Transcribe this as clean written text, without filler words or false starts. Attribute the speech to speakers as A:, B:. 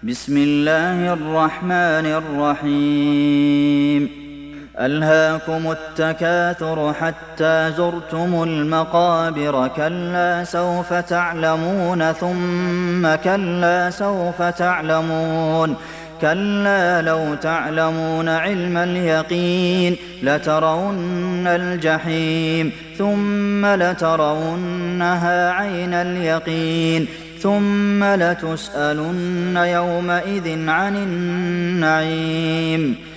A: بسم الله الرحمن الرحيم ألهاكم التكاثر حتى زرتم المقابر كلا سوف تعلمون ثم كلا سوف تعلمون كلا لو تعلمون علم اليقين لترون الجحيم ثم لترونها عين اليقين ثم لتسألن يومئذ عن النعيم